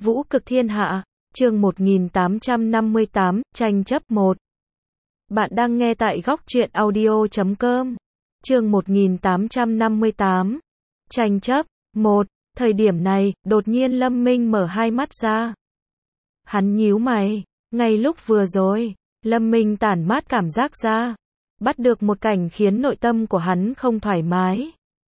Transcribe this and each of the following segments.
Vũ cực thiên hạ, chương 1858, tranh chấp 1. Bạn đang nghe tại góc truyện audio.com. Chương 1858, tranh chấp 1. Thời điểm này, đột nhiên Lâm Minh mở hai mắt ra. Hắn nhíu mày, ngay lúc vừa rồi, Lâm Minh tản mát cảm giác ra, bắt được một cảnh khiến nội tâm của hắn không thoải mái.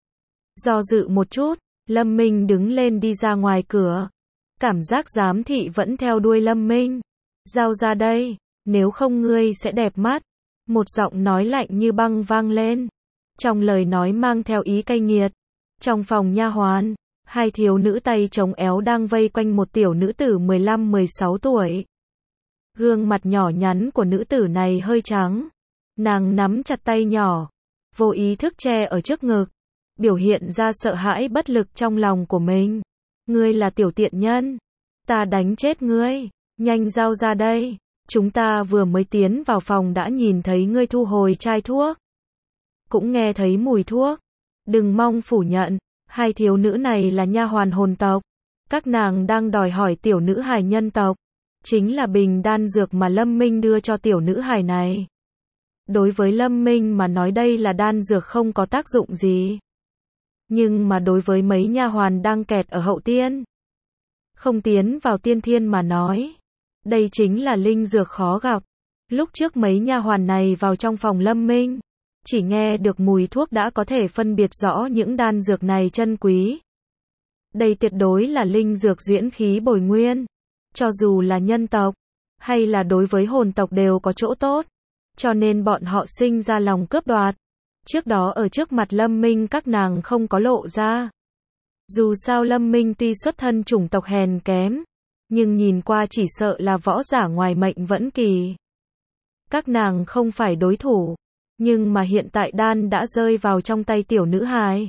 Do dự một chút, Lâm Minh đứng lên đi ra ngoài cửa. Cảm giác giám thị vẫn theo đuôi Lâm Minh. Giao ra đây, nếu không ngươi sẽ đẹp mắt. Một giọng nói lạnh như băng vang lên. Trong lời nói mang theo ý cay nghiệt. Trong phòng nha hoàn, hai thiếu nữ tay chống éo đang vây quanh một tiểu nữ tử 15-16 tuổi. Gương mặt nhỏ nhắn của nữ tử này hơi trắng. Nàng nắm chặt tay nhỏ, vô ý thức che ở trước ngực, biểu hiện ra sợ hãi bất lực trong lòng của mình. Ngươi là tiểu tiện nhân, ta đánh chết ngươi, nhanh giao ra đây. Chúng ta vừa mới tiến vào phòng đã nhìn thấy ngươi thu hồi chai thuốc, cũng nghe thấy mùi thuốc. Đừng mong phủ nhận, hai thiếu nữ này là nha hoàn hồn tộc. Các nàng đang đòi hỏi tiểu nữ hài nhân tộc, chính là bình đan dược mà Lâm Minh đưa cho tiểu nữ hài này. Đối với Lâm Minh mà nói đây là đan dược không có tác dụng gì. Nhưng mà đối với mấy nha hoàn đang kẹt ở hậu tiên, không tiến vào tiên thiên mà nói, đây chính là linh dược khó gặp. Lúc trước mấy nha hoàn này vào trong phòng Lâm Minh, chỉ nghe được mùi thuốc đã có thể phân biệt rõ những đan dược này chân quý. Đây tuyệt đối là linh dược diễn khí bồi nguyên, cho dù là nhân tộc, hay là đối với hồn tộc đều có chỗ tốt, cho nên bọn họ sinh ra lòng cướp đoạt. Trước đó ở trước mặt Lâm Minh các nàng không có lộ ra. Dù sao Lâm Minh tuy xuất thân chủng tộc hèn kém, nhưng nhìn qua chỉ sợ là võ giả ngoài mệnh vẫn kỳ. Các nàng không phải đối thủ, nhưng mà hiện tại đan đã rơi vào trong tay tiểu nữ hài.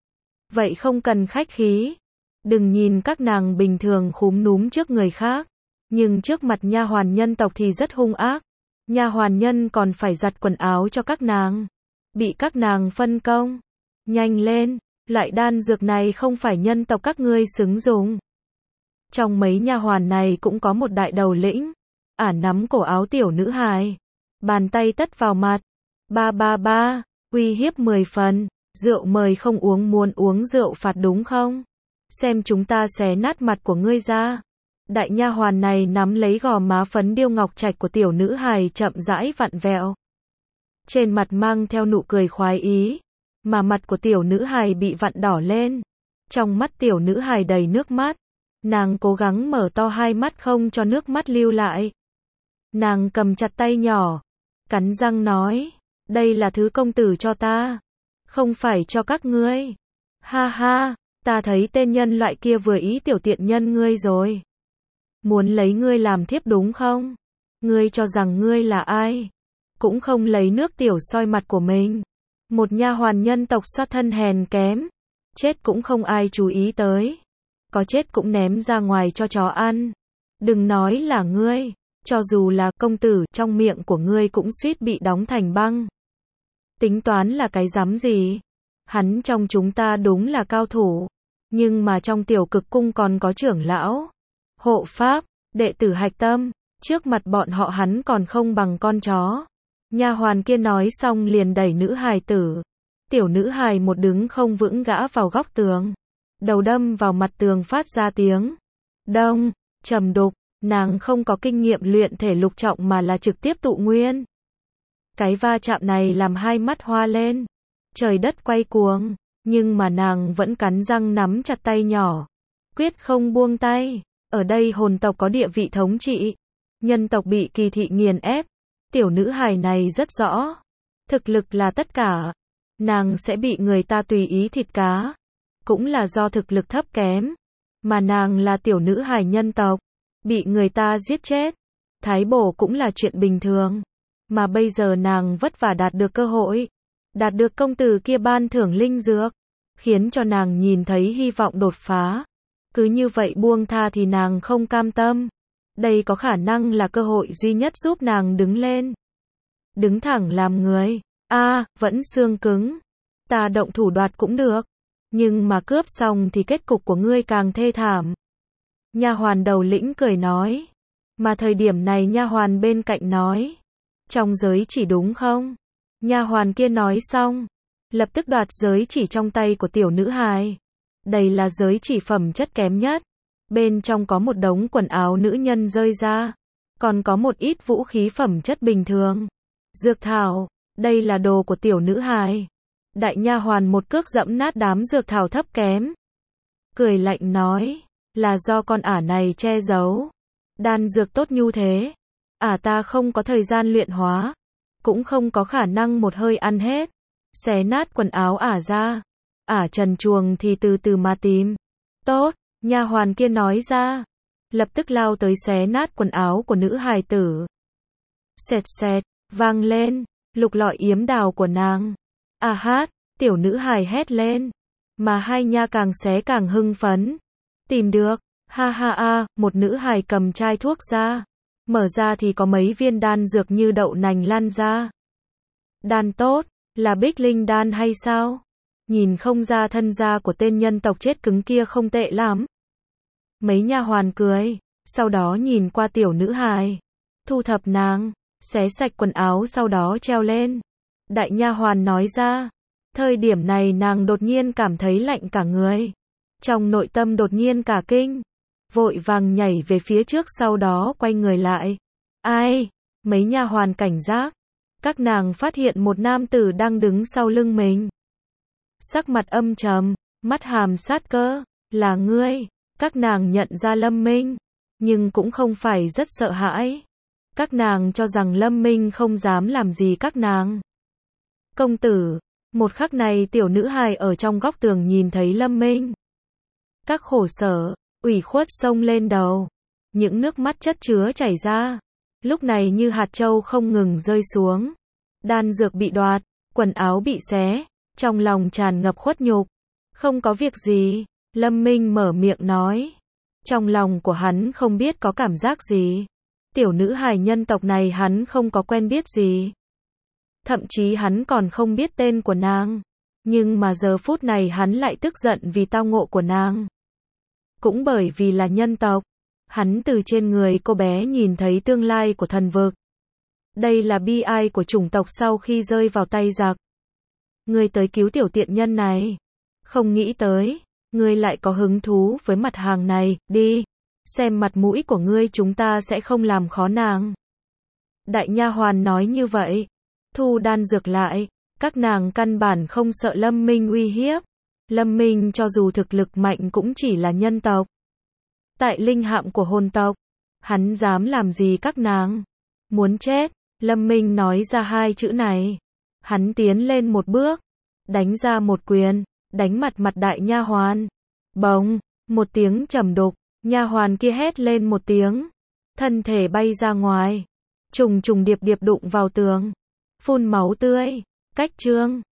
Vậy không cần khách khí. Đừng nhìn các nàng bình thường khúm núm trước người khác, nhưng trước mặt nha hoàn nhân tộc thì rất hung ác. Nha hoàn nhân còn phải giặt quần áo cho các nàng, bị các nàng phân công. Nhanh lên, loại đan dược này không phải nhân tộc các ngươi xứng dùng. Trong mấy nha hoàn này cũng có một đại đầu lĩnh, ả nắm cổ áo tiểu nữ hài, bàn tay tất vào mặt. Ba, uy hiếp 10 phần, rượu mời không uống muốn uống rượu phạt đúng không? Xem chúng ta xé nát mặt của ngươi ra. Đại nha hoàn này nắm lấy gò má phấn điêu ngọc trạch của tiểu nữ hài chậm rãi vặn vẹo. Trên mặt mang theo nụ cười khoái ý, mà mặt của tiểu nữ hài bị vặn đỏ lên. Trong mắt tiểu nữ hài đầy nước mắt, nàng cố gắng mở to hai mắt không cho nước mắt lưu lại. Nàng cầm chặt tay nhỏ, cắn răng nói, đây là thứ công tử cho ta, không phải cho các ngươi. Ha ha, ta thấy tên nhân loại kia vừa ý tiểu tiện nhân ngươi rồi. Muốn lấy ngươi làm thiếp đúng không? Ngươi cho rằng ngươi là ai? Cũng không lấy nước tiểu soi mặt của mình. Một nha hoàn nhân tộc xuất thân hèn kém, chết cũng không ai chú ý tới. Có chết cũng ném ra ngoài cho chó ăn. Đừng nói là ngươi, cho dù là công tử, trong miệng của ngươi cũng suýt bị đóng thành băng. Tính toán là cái rắm gì? Hắn trong chúng ta đúng là cao thủ, nhưng mà trong tiểu cực cung còn có trưởng lão, hộ pháp, đệ tử hạch tâm, trước mặt bọn họ hắn còn không bằng con chó. Nha hoàn kia nói xong liền đẩy nữ hài tử. Tiểu nữ hài một đứng không vững gã vào góc tường, đầu đâm vào mặt tường phát ra tiếng đông, trầm đục. Nàng không có kinh nghiệm luyện thể lục trọng mà là trực tiếp tụ nguyên. Cái va chạm này làm hai mắt hoa lên, trời đất quay cuồng, nhưng mà nàng vẫn cắn răng nắm chặt tay nhỏ, quyết không buông tay. Ở đây hồn tộc có địa vị thống trị, nhân tộc bị kỳ thị nghiền ép. Tiểu nữ hài này rất rõ, thực lực là tất cả, nàng sẽ bị người ta tùy ý thịt cá, cũng là do thực lực thấp kém, mà nàng là tiểu nữ hài nhân tộc, bị người ta giết chết, thái bổ cũng là chuyện bình thường. Mà bây giờ nàng vất vả đạt được cơ hội, đạt được công tử kia ban thưởng linh dược, khiến cho nàng nhìn thấy hy vọng đột phá. Cứ như vậy buông tha thì nàng không cam tâm. Đây có khả năng là cơ hội duy nhất giúp nàng đứng lên, đứng thẳng làm người. Vẫn xương cứng. Ta động thủ đoạt cũng được, nhưng mà cướp xong thì kết cục của ngươi càng thê thảm. Nha hoàn đầu lĩnh cười nói. Mà thời điểm này nha hoàn bên cạnh nói. Trong giới chỉ đúng không? Nha hoàn kia nói xong, lập tức đoạt giới chỉ trong tay của tiểu nữ hài. Đây là giới chỉ phẩm chất kém nhất. Bên trong có một đống quần áo nữ nhân rơi ra. Còn có một ít vũ khí phẩm chất bình thường. Dược thảo, đây là đồ của tiểu nữ hài. Đại nha hoàn một cước dẫm nát đám dược thảo thấp kém. Cười lạnh nói, là do con ả này che giấu. Đan dược tốt như thế. Ả ta không có thời gian luyện hóa. Cũng không có khả năng một hơi ăn hết. Xé nát quần áo ả ra. Ả trần truồng thì từ từ mà tìm. Tốt, nha hoàn kia nói ra. Lập tức lao tới xé nát quần áo của nữ hài tử. Xẹt xẹt, vang lên, lục lọi yếm đào của nàng. À hát, tiểu nữ hài hét lên. Mà hai nha càng xé càng hưng phấn. Tìm được, ha ha a, một nữ hài cầm chai thuốc ra. Mở ra thì có mấy viên đan dược như đậu nành lan ra. Đan tốt, là Bích Linh đan hay sao? Nhìn không ra thân da của tên nhân tộc chết cứng kia không tệ lắm. Mấy nha hoàn cười, sau đó nhìn qua tiểu nữ hài, thu thập nàng, xé sạch quần áo sau đó treo lên. Đại nha hoàn nói ra, thời điểm này nàng đột nhiên cảm thấy lạnh cả người. Trong nội tâm đột nhiên cả kinh, vội vàng nhảy về phía trước sau đó quay người lại. Ai? Mấy nha hoàn cảnh giác. Các nàng phát hiện một nam tử đang đứng sau lưng mình. Sắc mặt âm trầm, mắt hàm sát cơ, là ngươi. Các nàng nhận ra Lâm Minh, nhưng cũng không phải rất sợ hãi. Các nàng cho rằng Lâm Minh không dám làm gì các nàng. Công tử, một khắc này tiểu nữ hài ở trong góc tường nhìn thấy Lâm Minh. Các khổ sở, ủy khuất xông lên đầu. Những nước mắt chất chứa chảy ra. Lúc này như hạt châu không ngừng rơi xuống. Đan dược bị đoạt, quần áo bị xé, trong lòng tràn ngập khuất nhục. Không có việc gì, Lâm Minh mở miệng nói. Trong lòng của hắn không biết có cảm giác gì. Tiểu nữ hài nhân tộc này hắn không có quen biết gì. Thậm chí hắn còn không biết tên của nàng. Nhưng mà giờ phút này hắn lại tức giận vì tao ngộ của nàng. Cũng bởi vì là nhân tộc, hắn từ trên người cô bé nhìn thấy tương lai của thần vực. Đây là bi ai của chủng tộc sau khi rơi vào tay giặc. Ngươi tới cứu tiểu tiện nhân này. Không nghĩ tới, ngươi lại có hứng thú với mặt hàng này, đi. Xem mặt mũi của ngươi chúng ta sẽ không làm khó nàng. Đại nha hoàn nói như vậy. Thu đan dược lại, các nàng căn bản không sợ Lâm Minh uy hiếp. Lâm Minh cho dù thực lực mạnh cũng chỉ là nhân tộc. Tại linh hạm của hồn tộc, hắn dám làm gì các nàng? Muốn chết, Lâm Minh nói ra hai chữ này. Hắn tiến lên một bước, đánh ra một quyền, đánh mặt đại nha hoàn. Bỗng, một tiếng trầm đục, nha hoàn kia hét lên một tiếng, thân thể bay ra ngoài, trùng trùng điệp điệp đụng vào tường, phun máu tươi. Cách chương